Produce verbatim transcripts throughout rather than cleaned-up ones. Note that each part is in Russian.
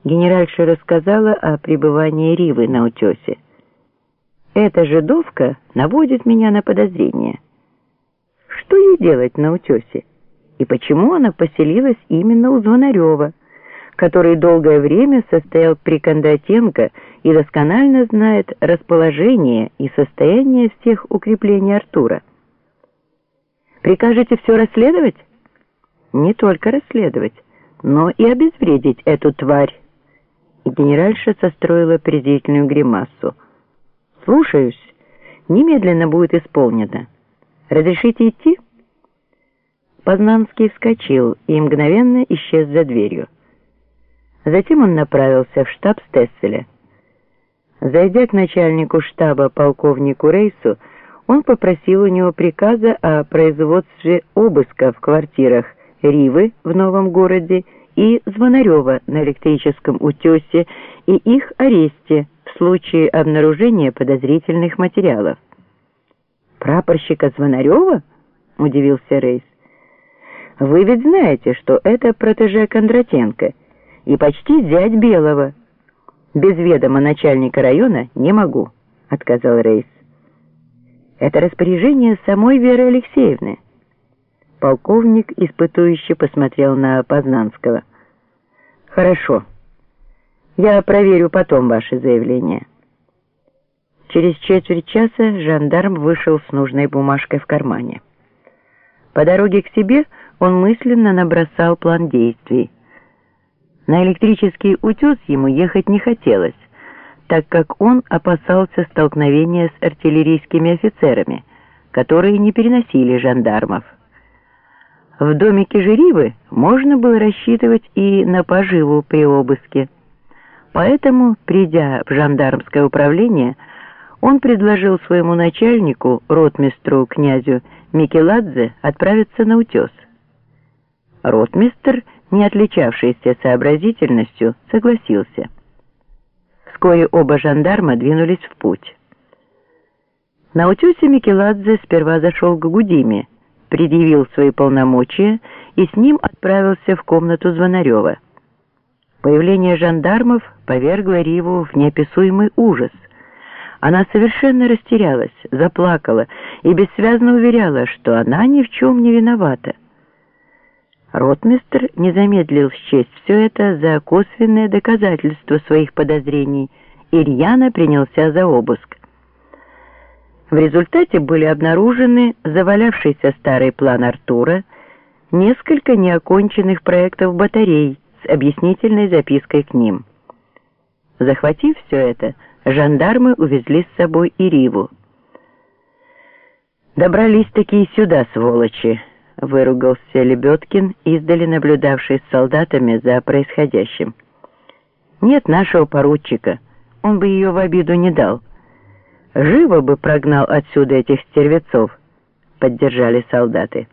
Генеральша рассказала о пребывании Ривы на утесе. «Эта жидовка наводит меня на подозрение. Что ей делать на утесе? И почему она поселилась именно у Звонарева, который долгое время состоял при Кондратенко и досконально знает расположение и состояние всех укреплений Артура? Прикажете все расследовать? Не только расследовать, но и обезвредить эту тварь». И генеральша состроила презрительную гримасу. «Слушаюсь. Немедленно будет исполнено. Разрешите идти?» Познанский вскочил и мгновенно исчез за дверью. Затем он направился в штаб Стесселя. Зайдя к начальнику штаба полковнику Рейсу, он попросил у него приказа о производстве обыска в квартирах Ривы в Новом городе и Звонарева на Электрическом утесе и их аресте в случае обнаружения подозрительных материалов. «Прапорщика Звонарева?» — удивился Рейс. «Вы ведь знаете, что это протеже Кондратенко и почти зять Белого. Без ведома начальника района не могу», — отказал Рейс. «Это распоряжение самой Веры Алексеевны». Полковник испытующе посмотрел на Познанского. «Хорошо. Я проверю потом ваше заявление». Через четверть часа жандарм вышел с нужной бумажкой в кармане. По дороге к себе он мысленно набросал план действий. На Электрический утес ему ехать не хотелось, так как он опасался столкновения с артиллерийскими офицерами, которые не переносили жандармов. В домике же Ривы можно было рассчитывать и на поживу при обыске. Поэтому, придя в жандармское управление, он предложил своему начальнику, ротмистру князю Микеладзе, отправиться на утес. Ротмистр, не отличавшийся сообразительностью, согласился. Вскоре оба жандарма двинулись в путь. На утесе Микеладзе сперва зашел к Гудиме, предъявил свои полномочия и с ним отправился в комнату Звонарева. Появление жандармов повергло Риву в неописуемый ужас. Она совершенно растерялась, заплакала и бессвязно уверяла, что она ни в чем не виновата. Ротмистр не замедлил счесть все это за косвенное доказательство своих подозрений и рьяно принялся за обыск. В результате были обнаружены завалявшийся старый план Артура, несколько неоконченных проектов батарей с объяснительной запиской к ним. Захватив все это, жандармы увезли с собой и Риву. «Добрались-таки и сюда, сволочи!» — выругался Лебедкин, издали наблюдавший с солдатами за происходящим. «Нет нашего поручика, он бы ее в обиду не дал. Живо бы прогнал отсюда этих стервецов», — поддержали солдаты.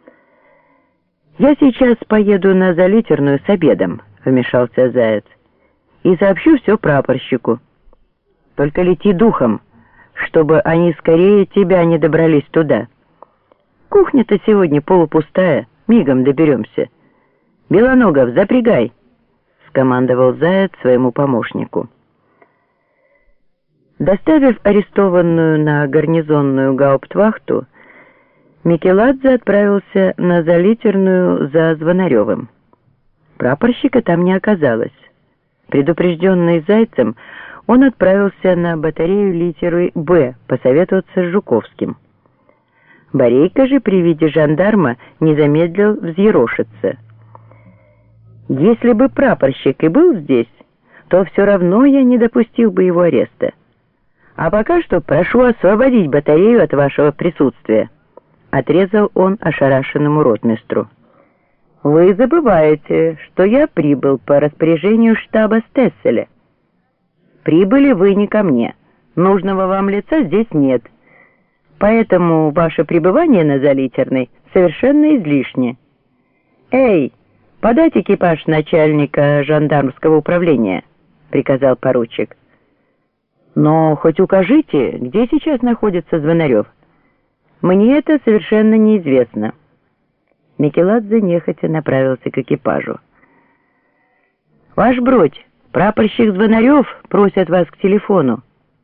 «Я сейчас поеду на Залитерную с обедом», — вмешался Заяц, «и сообщу все прапорщику. Только лети духом, чтобы они скорее тебя не добрались туда. Кухня-то сегодня полупустая, мигом доберемся. Белоногов, запрягай», — скомандовал Заяц своему помощнику. Доставив арестованную на гарнизонную гауптвахту, Микеладзе отправился на Залитерную за Звонаревым. Прапорщика там не оказалось. Предупрежденный Зайцем, он отправился на батарею литеры «Б» посоветоваться с Жуковским. Борейка же при виде жандарма не замедлил взъерошиться. «Если бы прапорщик и был здесь, то все равно я не допустил бы его ареста. А пока что прошу освободить батарею от вашего присутствия», — отрезал он ошарашенному ротмистру. «Вы забываете, что я прибыл по распоряжению штаба Стесселя. Прибыли вы не ко мне, нужного вам лица здесь нет, поэтому ваше пребывание на Залитерной совершенно излишне. Эй, подать экипаж начальника жандармского управления», — приказал поручик. «Но хоть укажите, где сейчас находится Звонарев. Мне это совершенно неизвестно». Микеладзе нехотя направился к экипажу. «Ваш бродь, «Прапорщик Звонарев просит вас к телефону».